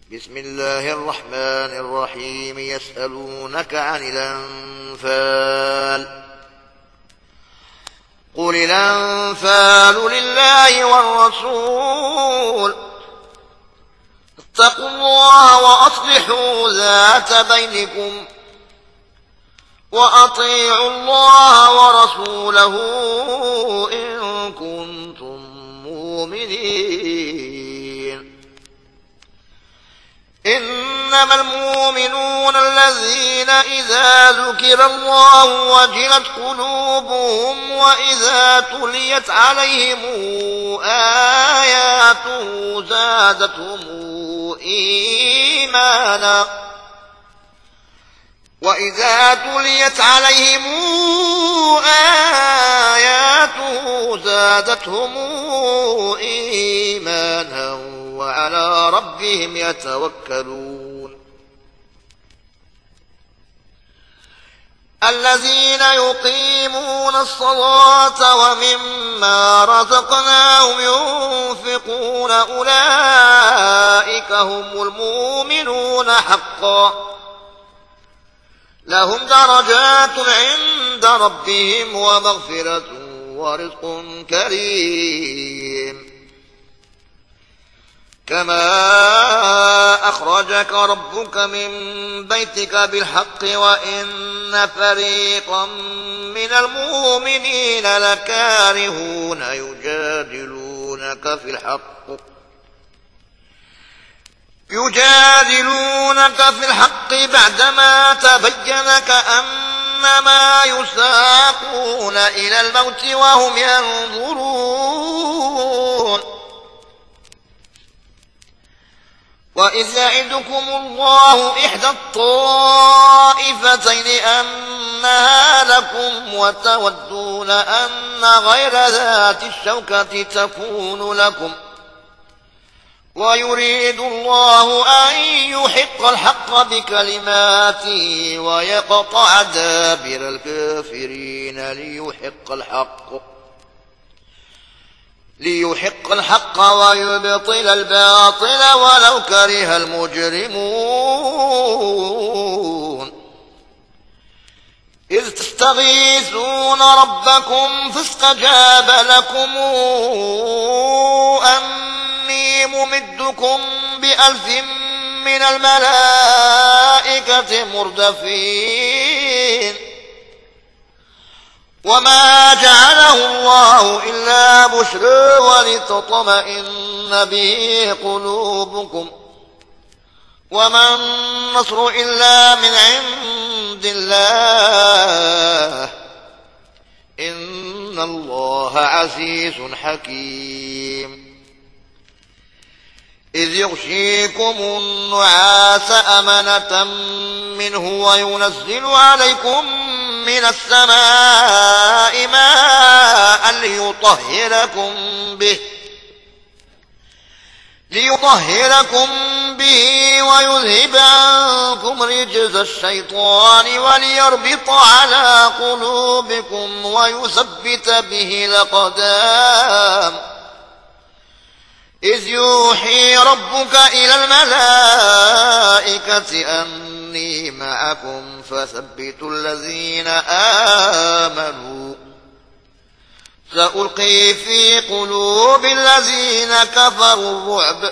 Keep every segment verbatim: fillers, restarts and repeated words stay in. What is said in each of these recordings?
بسم الله الرحمن الرحيم يسألونك عن الأنفال قل الأنفال لله والرسول اتقوا الله وأصلحوا ذات بينكم وأطيعوا الله ورسوله إن كنتم مؤمنين. إنما المؤمنون الذين إذا ذكر الله وجلت قلوبهم وإذا تليت عليهم آياته زادتهم إيمانا وإذا تليت عليهم آياته زادتهم إيمانا وعلى ربهم يتوكلون. الذين يقيمون الصلاة ومما رزقناهم ينفقون أولئك هم المؤمنون حقا لهم درجات عند ربهم ومغفرة ورزق كريم. كما أخرجك ربك من بيتك بالحق وإن فريقا من المؤمنين لكارهون يجادلونك في الحق يجادلونك في الحق بعدما تبين كأنما يساقون إلى الموت وهم ينظرون. وإذ يعدكم الله إحدى الطائفتين أنها لكم وتودون أن غير ذات الشوكة تكون لكم ويريد الله أن يحق الحق بكلماته ويقطع دابر الكافرين ليحق الحق ليحق الحق ويبطل الباطل ولو كره المجرمون. إذ تستغيثون ربكم فاستجاب لكم أني ممدكم بألف من الملائكة مردفين. وما جعله الله إلا بشرى ولتطمئن به قلوبكم وما النصر إلا من عند الله إن الله عزيز حكيم. إذ يغشيكم النعاس أمنة منه وينزل عليكم من السماء ماء ليطهركم به ليطهركم به ويذهب عنكم رجز الشيطان وليربط على قلوبكم ويثبت به الأقدام. إذ يوحي ربك إلى الملائكة أني معكم فثبتوا الذين آمنوا سألقي في قلوب الذين كفروا الرعب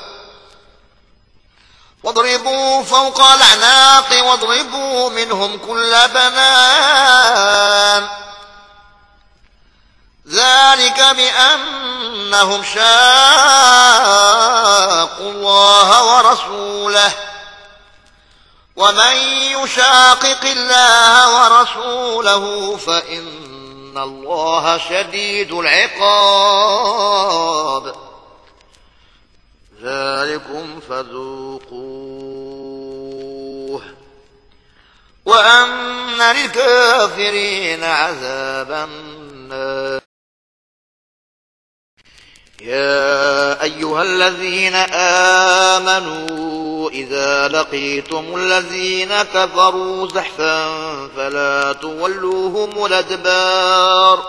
واضربوا فوق الأعناق واضربوا منهم كل بنان. ذلك بأنهم شاقوا الله ورسوله ومن يشاقق الله ورسوله فإن الله شديد العقاب. ذلكم فذوقوه وأن للكافرين عذاب النار. يا أيها الذين آمنوا إذا لقيتم الذين كفروا زحفا فلا تولوهم الأدبار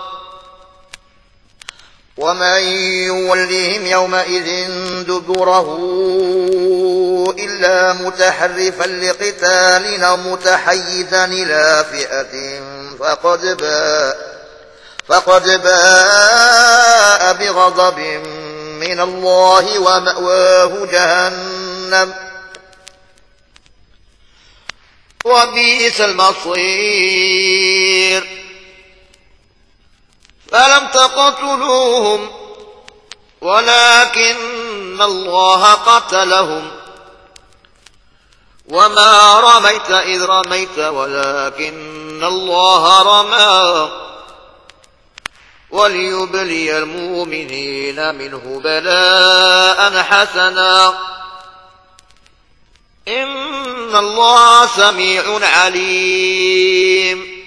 ومن يولهم يومئذ دبره إلا إلا متحرفا لقتال أو متحيزا إلى فئة فقد باء فقد باء بغضب من الله ومأواه جهنم وبئس المصير. فلم تقتلوهم ولكن الله قتلهم وما رميت إذ رميت ولكن الله رمى وليبلي المؤمنين منه بلاء حسنا إن الله سميع عليم.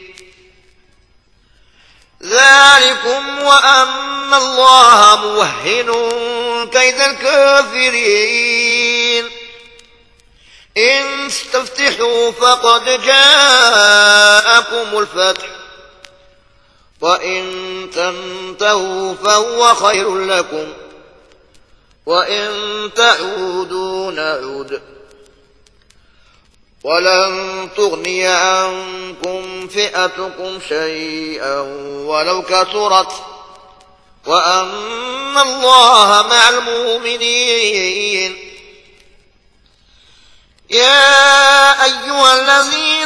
ذلكم وأن الله موهن كيد الكافرين. إن استفتحوا فقد جاءكم الفتح وإن تنتهوا فهو خير لكم وإن تعودوا نعود ولن تغني عنكم فئتكم شيئا ولو كثرت وأن الله مع المؤمنين. يا أيها الذين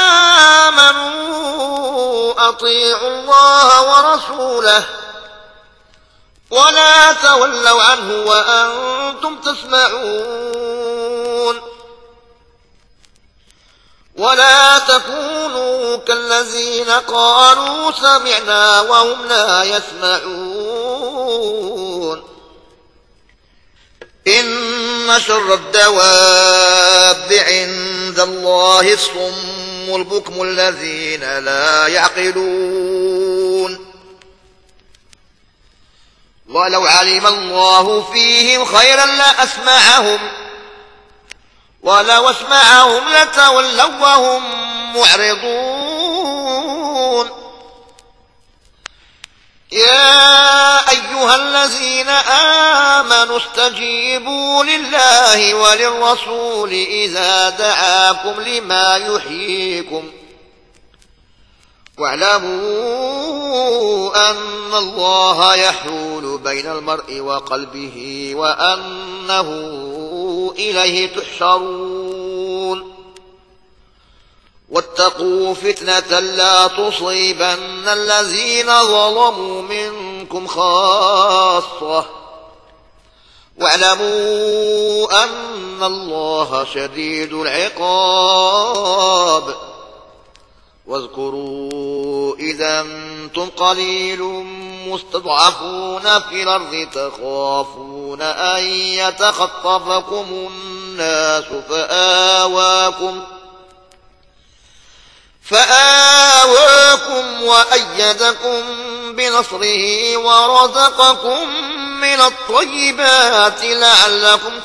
آمنوا أطيعوا الله ورسوله ولا تولوا عنه وأنتم تسمعون ولا تكونوا كالذين قالوا سمعنا وهم لا يسمعون. إن شر الدواب عند الله الصم البكم الذين لا يعقلون. ولو علم الله فيهم خيرا لأسمعهم ولو اسمعهم لتولوا وهم معرضون. يا أيها الذين آمنوا استجيبوا لله وللرسول إذا دعاكم لما يحييكم واعلموا أن الله يحول بين المرء وقلبه وأنه إليه تحشرون. واتقوا فتنة لا تصيبن الذين ظلموا منكم خاصة واعلموا أن الله شديد العقاب. واذكروا إذا أنتم قليل مستضعفون في الأرض تخافون أن يتخطفكم الناس فآواكم فآواكم وأيدكم بنصره ورزقكم من الطيبات لعلكم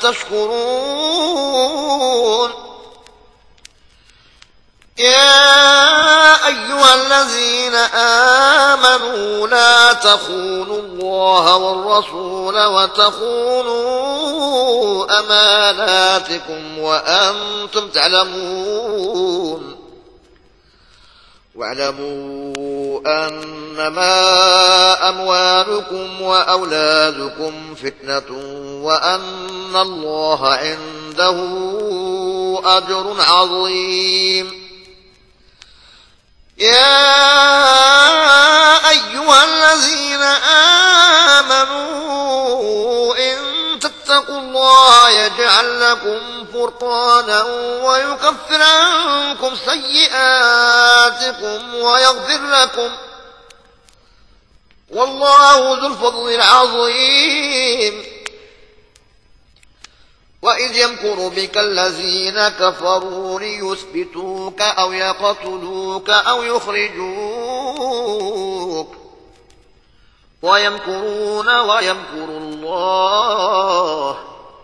تشكرون. يا أيها الذين آمنوا لا تخونوا الله والرسول وتخونوا أماناتكم وأنتم تعلمون. واعلموا أنما أموالكم وأولادكم فتنة وأن الله عنده أجر عظيم. يا أيها الذين آمنوا إن تتقوا الله يجعل لكم فرقانا ويكفر عنكم سيئاتكم ويغفر لكم والله ذو الفضل العظيم. وإذ يمكر بك الذين كفروا ليثبتوك أو يقتلوك أو يخرجوك ويمكرون ويمكر الله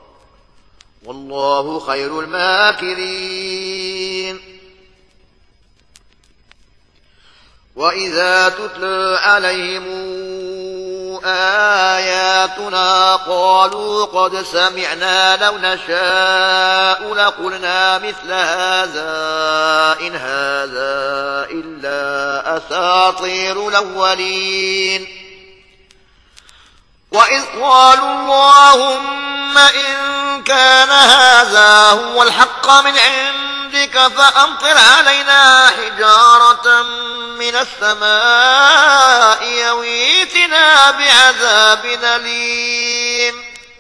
والله خير الماكرين. وإذا تتلى عليهم آياتنا قالوا قد سمعنا لو نشاء لقلنا مثل هذا إن هذا إلا أساطير الأولين وإذ قالوا اللهم إن كان هذا هو الحق من عندك فأمطر علينا حجارة من السماء أو ائتنا بعذاب أليم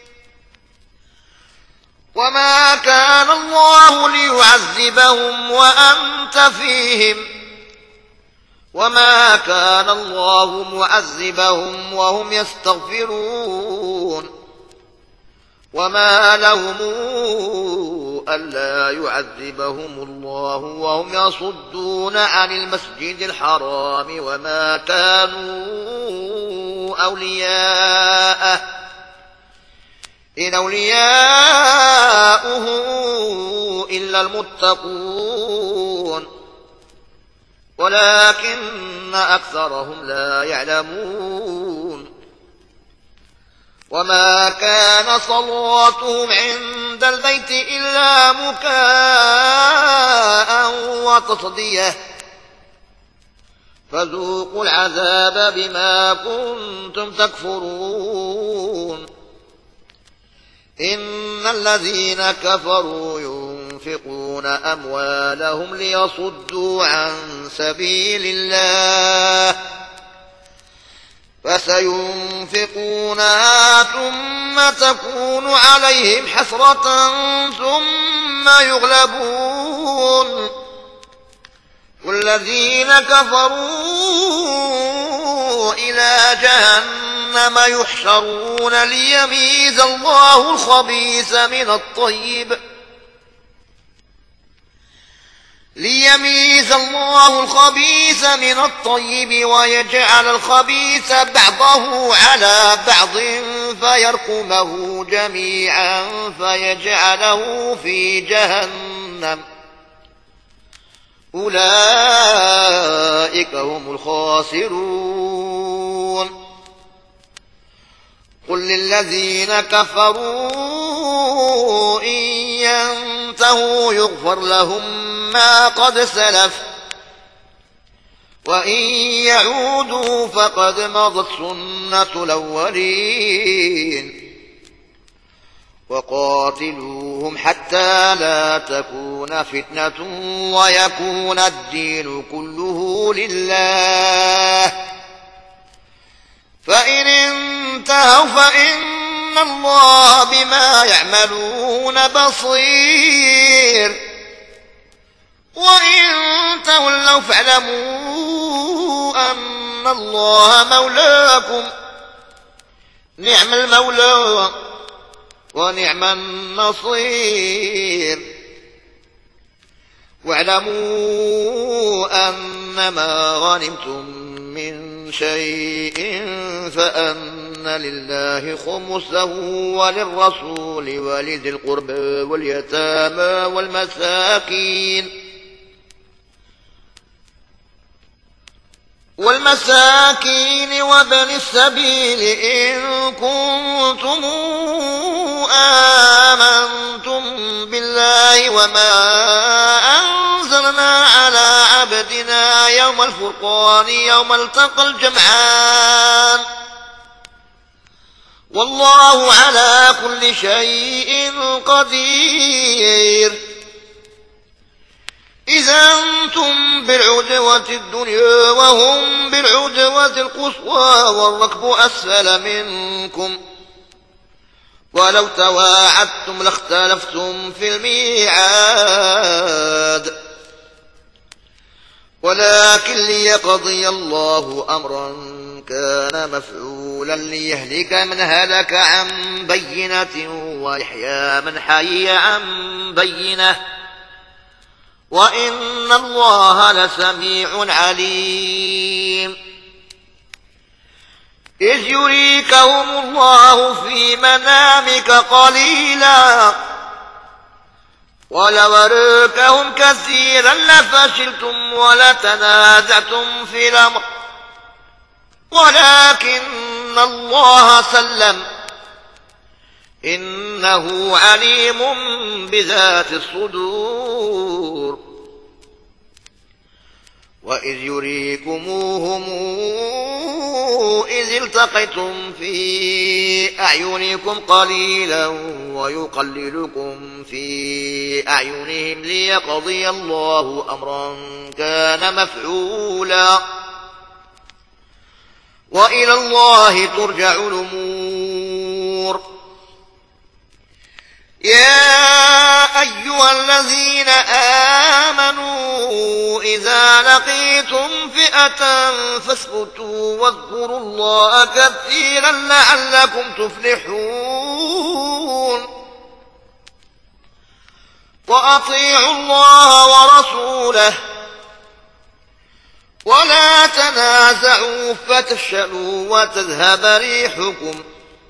وما كان الله ليعذبهم وأنت فيهم وما كان الله معذبهم وهم يستغفرون وما لهم ألا يعذبهم الله وهم يصدون عن المسجد الحرام وما كانوا أولياءه إن أولياؤه إلا المتقون ولكن أكثرهم لا يعلمون وما كان صلاتهم عند البيت إلا مكاء وتصديه فذوقوا العذاب بما كنتم تكفرون إن الذين كفروا ينفقون أموالهم ليصدوا عن سبيل الله فسينفقونها ثم تكون عليهم حسرة ثم يغلبون والذين كفروا إلى جهنم يحشرون ليميز الله الخبيث من الطيب ليميز الله الخبيث من الطيب ويجعل الخبيث بعضه على بعض فيركمه جميعا فيجعله في جهنم أولئك هم الخاسرون قل للذين كفروا إن ينتهوا يغفر لهم ما قد سلف وإن يعودوا فقد مضت سنة الأولين وقاتلوهم حتى لا تكون فتنة ويكون الدين كله لله فإن انتهوا فإن الله بما يعملون بصير وإن تولوا فاعلموا أن الله مولاكم نعم المولى ونعم النصير واعلموا أنما غنمتم من شيء فأن لله خمسه وللرسول ولذي القربى واليتامى والمساكين والمساكين وابن السبيل إن كنتم آمنتم بالله وما أنزلنا على عبدنا يوم الفرقان يوم التقى الجمعان والله على كل شيء قدير إذا أنتم بالعدوة الدنيا وهم بالعدوة القصوى والركب أسفل منكم ولو تواعدتم لاختلفتم في الميعاد ولكن ليقضي الله أمرا كان مفعولا ليهلك من هلك عن بينة ويحيى من حي عن بينة وإن الله لسميع عليم إذ يريكهم الله في منامك قليلا ولو أراكهم كثيرا لفشلتم ولتنازعتم في الأمر ولكن إن الله سلم إنه عليم بذات الصدور وإذ يريكموهم إذ التقيتم في أعينكم قليلا ويقللكم في أعينهم ليقضي الله أمرا كان مفعولا وإلى الله ترجع الأمور. يا أيها الذين آمنوا إذا لقيتم فئة فاثبتوا واذكروا الله كثيرا لعلكم تفلحون. وأطيعوا الله ورسوله ولا تنازعوا فتفشلوا وتذهب ريحكم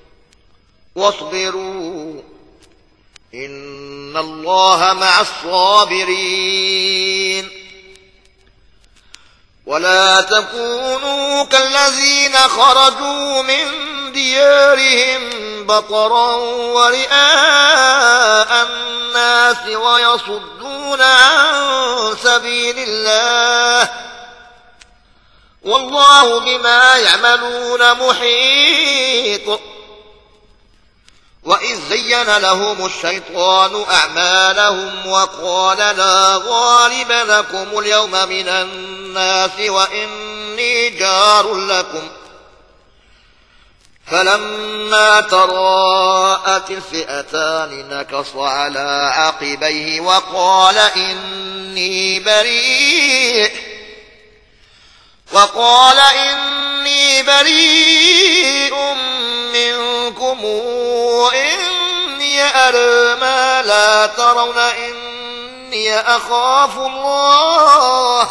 واصبروا إن الله مع الصابرين. ولا تكونوا كالذين خرجوا من ديارهم بطرا ورئاء الناس ويصدون عن سبيل الله والله بما يعملون محيط. وإذ زين لهم الشيطان أعمالهم وقال لا غالب لكم اليوم من الناس وإني جار لكم فلما تراءت الفئتان نكص على عقبيه وقال إني بريء وقال إني بريء منكم إني أرى ما لا ترون إني أخاف الله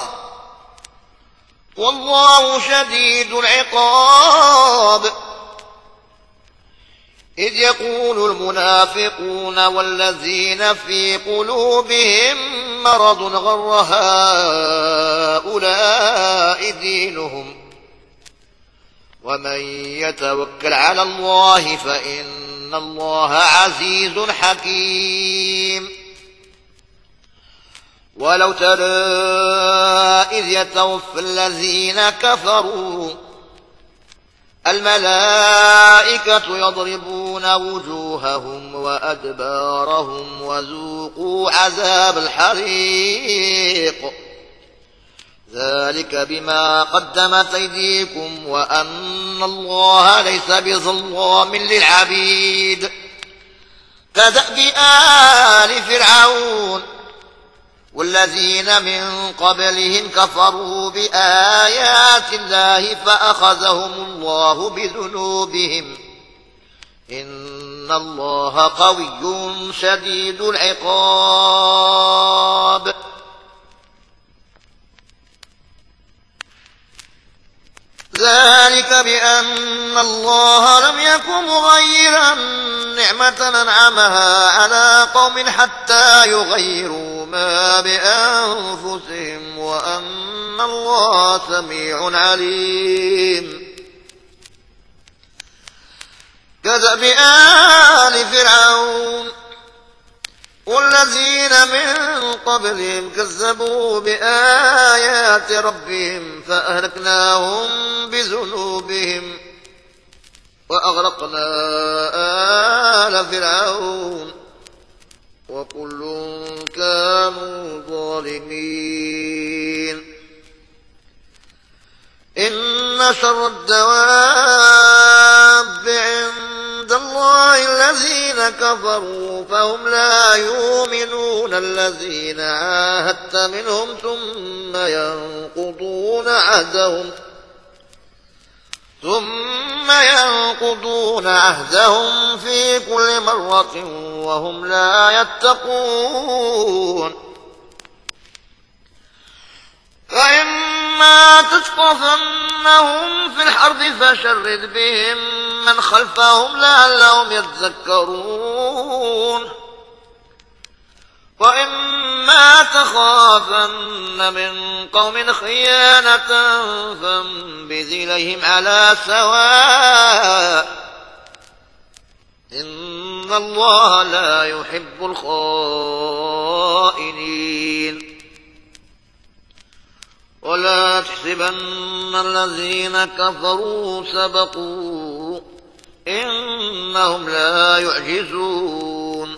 والله شديد العقاب. إذ يقول المنافقون والذين في قلوبهم مرض غر هؤلاء دينهم ومن يتوكل على الله فإن الله عزيز حكيم. ولو ترى إذ يتوفى الذين كفروا الملائكة يضربون وجوههم وأدبارهم وذوقوا عذاب الحريق ذلك بما قدمت أيديكم وأن الله ليس بظلام للعبيد. كدأب آل فرعون والذين من قبلهم كفروا بآيات الله فأخذهم الله بذنوبهم إن الله قوي شديد العقاب. ذلك بأن الله لم يكن مغيرا نعمة أنعمها على قوم حتى يغيروا ما بأنفسهم وأن الله سميع عليم. كدأب آل فرعون والذين من قبلهم كذبوا بآيات ربهم فأهلكناهم بذنوبهم وأغرقنا آل فرعون وكل كانوا ظالمين. إن شر الدواب عند الله الذين كفروا فهم لا يؤمنون الذين عاهدت منهم ثم ينقضون عهدهم ثم ينقضون عهدهم في كل مرة وهم لا يتقون. فإما تثقفنهم في الحرب فشرد بهم من خلفهم لعلهم يذكرون. وإما تخافن من قوم خيانة فانبذ إليهم على سواء إن الله لا يحب الخائنين ولا تحسبن الذين كفروا سبقوا إنهم لا يعجزون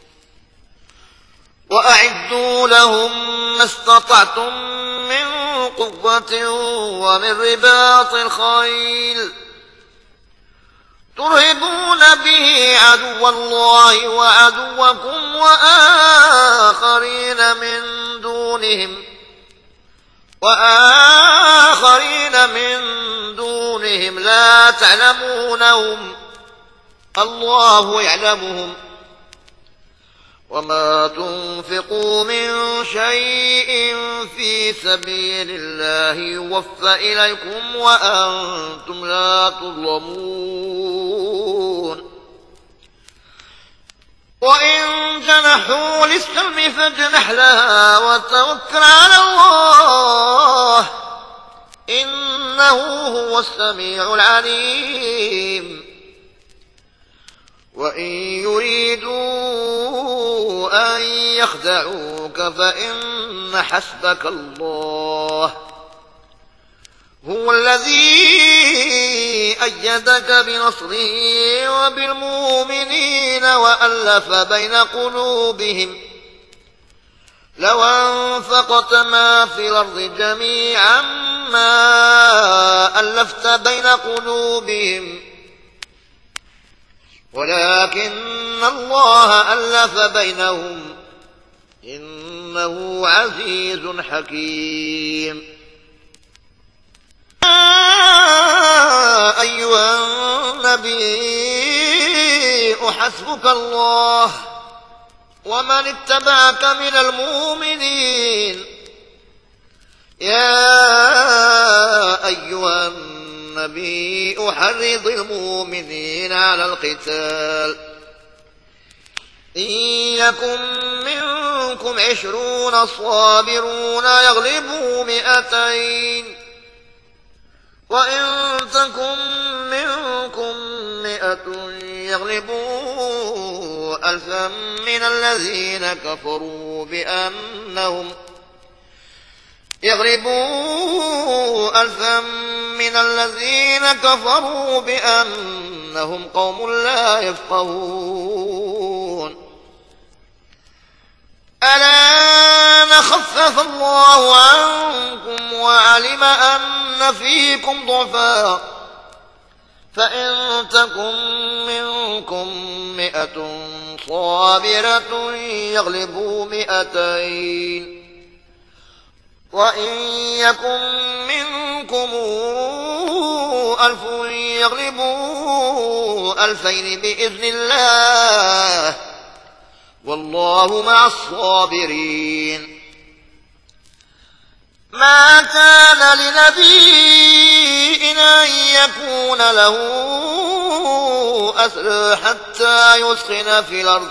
وأعدوا لهم ما استطعتم من قوة ومن رباط الخيل ترهبون به عدو الله وعدوكم وآخرين من دونهم وآخرين من دونهم لا تعلمونهم الله يعلمهم وما تنفقوا من شيء في سبيل الله يوفى إليكم وأنتم لا تظلمون وإن جنحوا للسلم فاجنح لها وتوكل على الله إنه هو السميع العليم وإن يريدوا أن يخدعوك فإن حسبك الله هو الذي أيدك بنصره وبالمؤمنين وألف بين قلوبهم لو أنفقت ما في الأرض جميعا ما ألفت بين قلوبهم ولكن الله ألف بينهم إنه عزيز حكيم يا أيها النبي حسبك الله ومن اتبعك من المؤمنين يا أيها النبي أحرض المؤمنين على القتال إن يكن منكم عشرون صابرون يغلبوا مئتين وإن تكن منكم مئة يغلبوا ألفا من الذين كفروا بأنهم يغلبوا ألفا من الذين كفروا بأنهم قوم لا يفقهون ألا نخفف الله عنكم وعلم أن فيكم ضعفا فإن تكن منكم مئة صابرة يغلبوا مئتين وإن يكن منكم ألف يغلبوا ألفين بإذن الله والله مع الصابرين ما كان لنبي أن يكون له أسرى حتى يسخن في الأرض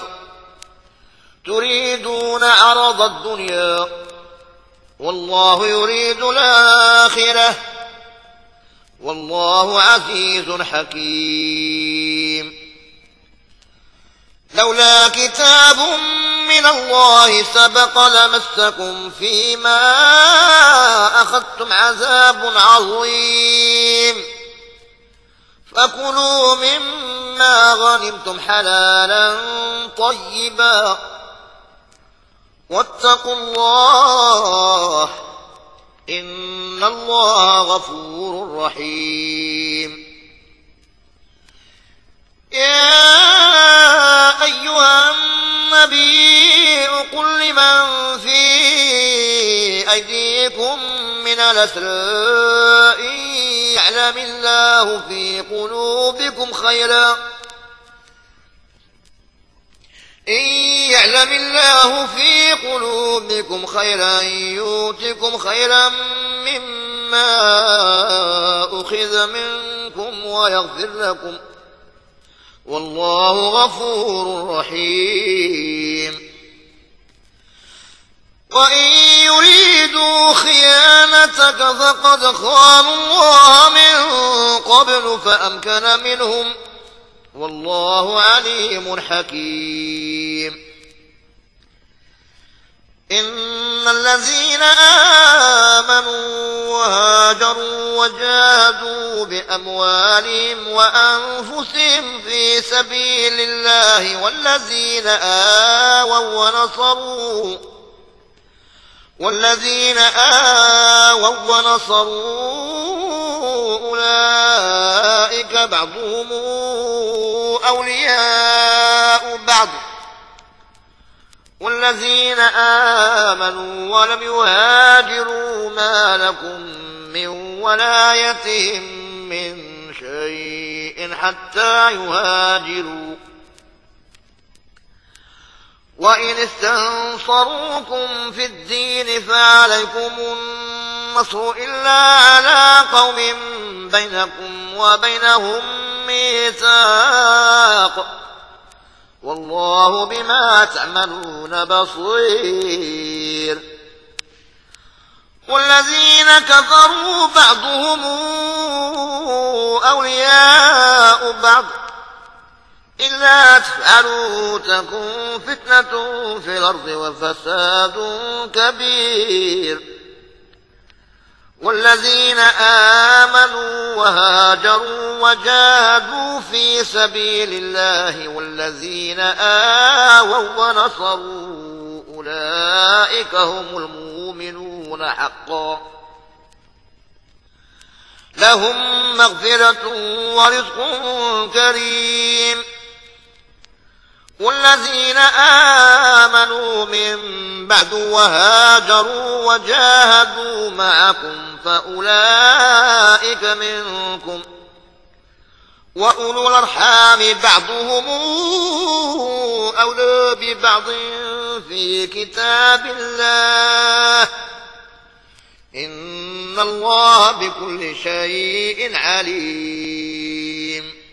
تريدون عرض الدنيا والله يريد الآخرة والله عزيز حكيم لولا كتاب من الله سبق لمسكم فيما أخذتم عذاب عظيم فكلوا مما غنمتم حلالا طيبا واتقوا الله إن الله غفور رحيم يا أيها النبي قل لمن في أيديكم من الأسرى إن يعلم الله في قلوبكم خيرا إن يعلم الله في قلوبكم خيرا يؤتكم خيرا مما أخذ منكم ويغفر لكم والله غفور رحيم وإن يريدوا خيانتك فقد خانوا الله من قبل فأمكن منهم والله عليم حكيم إن الذين آمنوا وهاجروا وجاهدوا بأموالهم وأنفسهم في سبيل الله والذين آووا ونصروا والذين آووا ونصروا أولئك بعضهم أولياء بعض والذين آمنوا ولم يهاجروا ما لكم من ولايتهم من شيء حتى يهاجروا وإن استنصروكم في الدين فعليكم النصر إلا على قوم بينكم وبينهم ميثاق والله بما تعملون بصير والذين كفروا بعضهم أولياء بعض إلا تفعلوا تكن فتنة في الأرض وفساد كبير والذين آمنوا وهاجروا وجاهدوا في سبيل الله والذين آووا ونصروا أولئك هم المؤمنون حقا لهم مغفرة ورزق كريم والذين آمنوا من بعد وهاجروا وجاهدوا معكم فأولئك منكم وأولو الأرحام بعضهم أولى ببعض في كتاب الله إن الله بكل شيء عليم